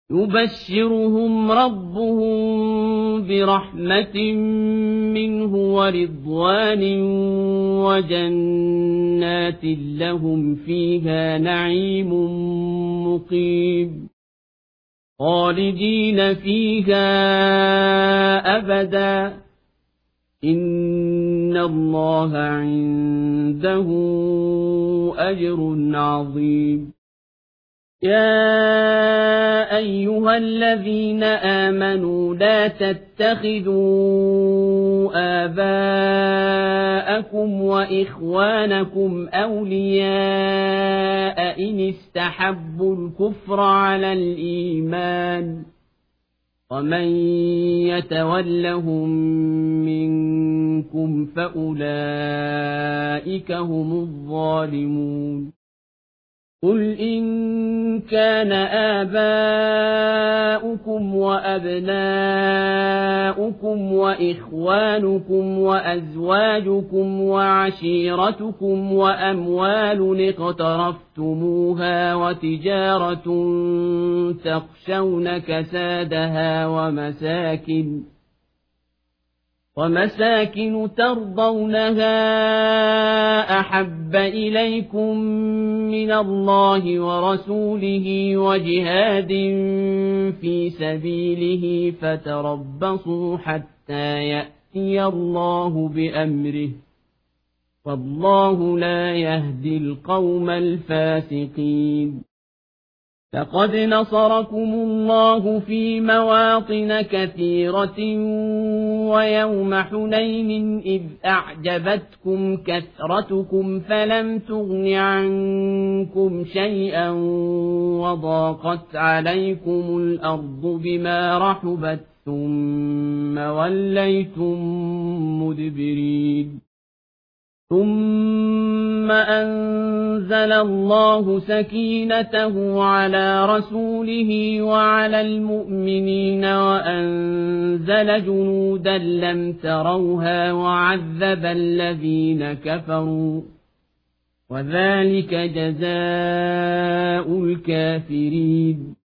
يبشرهم ربهم برحمة منه ورضوان وجنات لهم فيها نعيم مقيم خالدين فيها أبدا إن الله عنده أجر عظيم يا أيها الذين آمنوا لا تتخذوا آباءكم وإخوانكم أولياء إن استحبوا الكفر على الإيمان ومن يتولهم منكم فأولئك هم الظالمون قل إن كان آباؤكم وأبناؤكم وإخوانكم وأزواجكم وعشيرتكم وأموال اقترفتموها وتجارة تخشون كسادها ومساكن ترضونها أحب إليكم من الله ورسوله وجهاد في سبيله فتربصوا حتى يأتي الله بأمره والله لا يهدي القوم الفاسقين لقد نصركم الله في مواطن كثيرة ويوم حنين إذ أعجبتكم كثرتكم فلم تغن عنكم شيئا وضاقت عليكم الأرض بما رحبت ثم وليتم مدبرين ثم أنزل الله سكينته على رسوله وعلى المؤمنين وأنزل جنودا لم تروها وعذب الذين كفروا وذلك جزاء الكافرين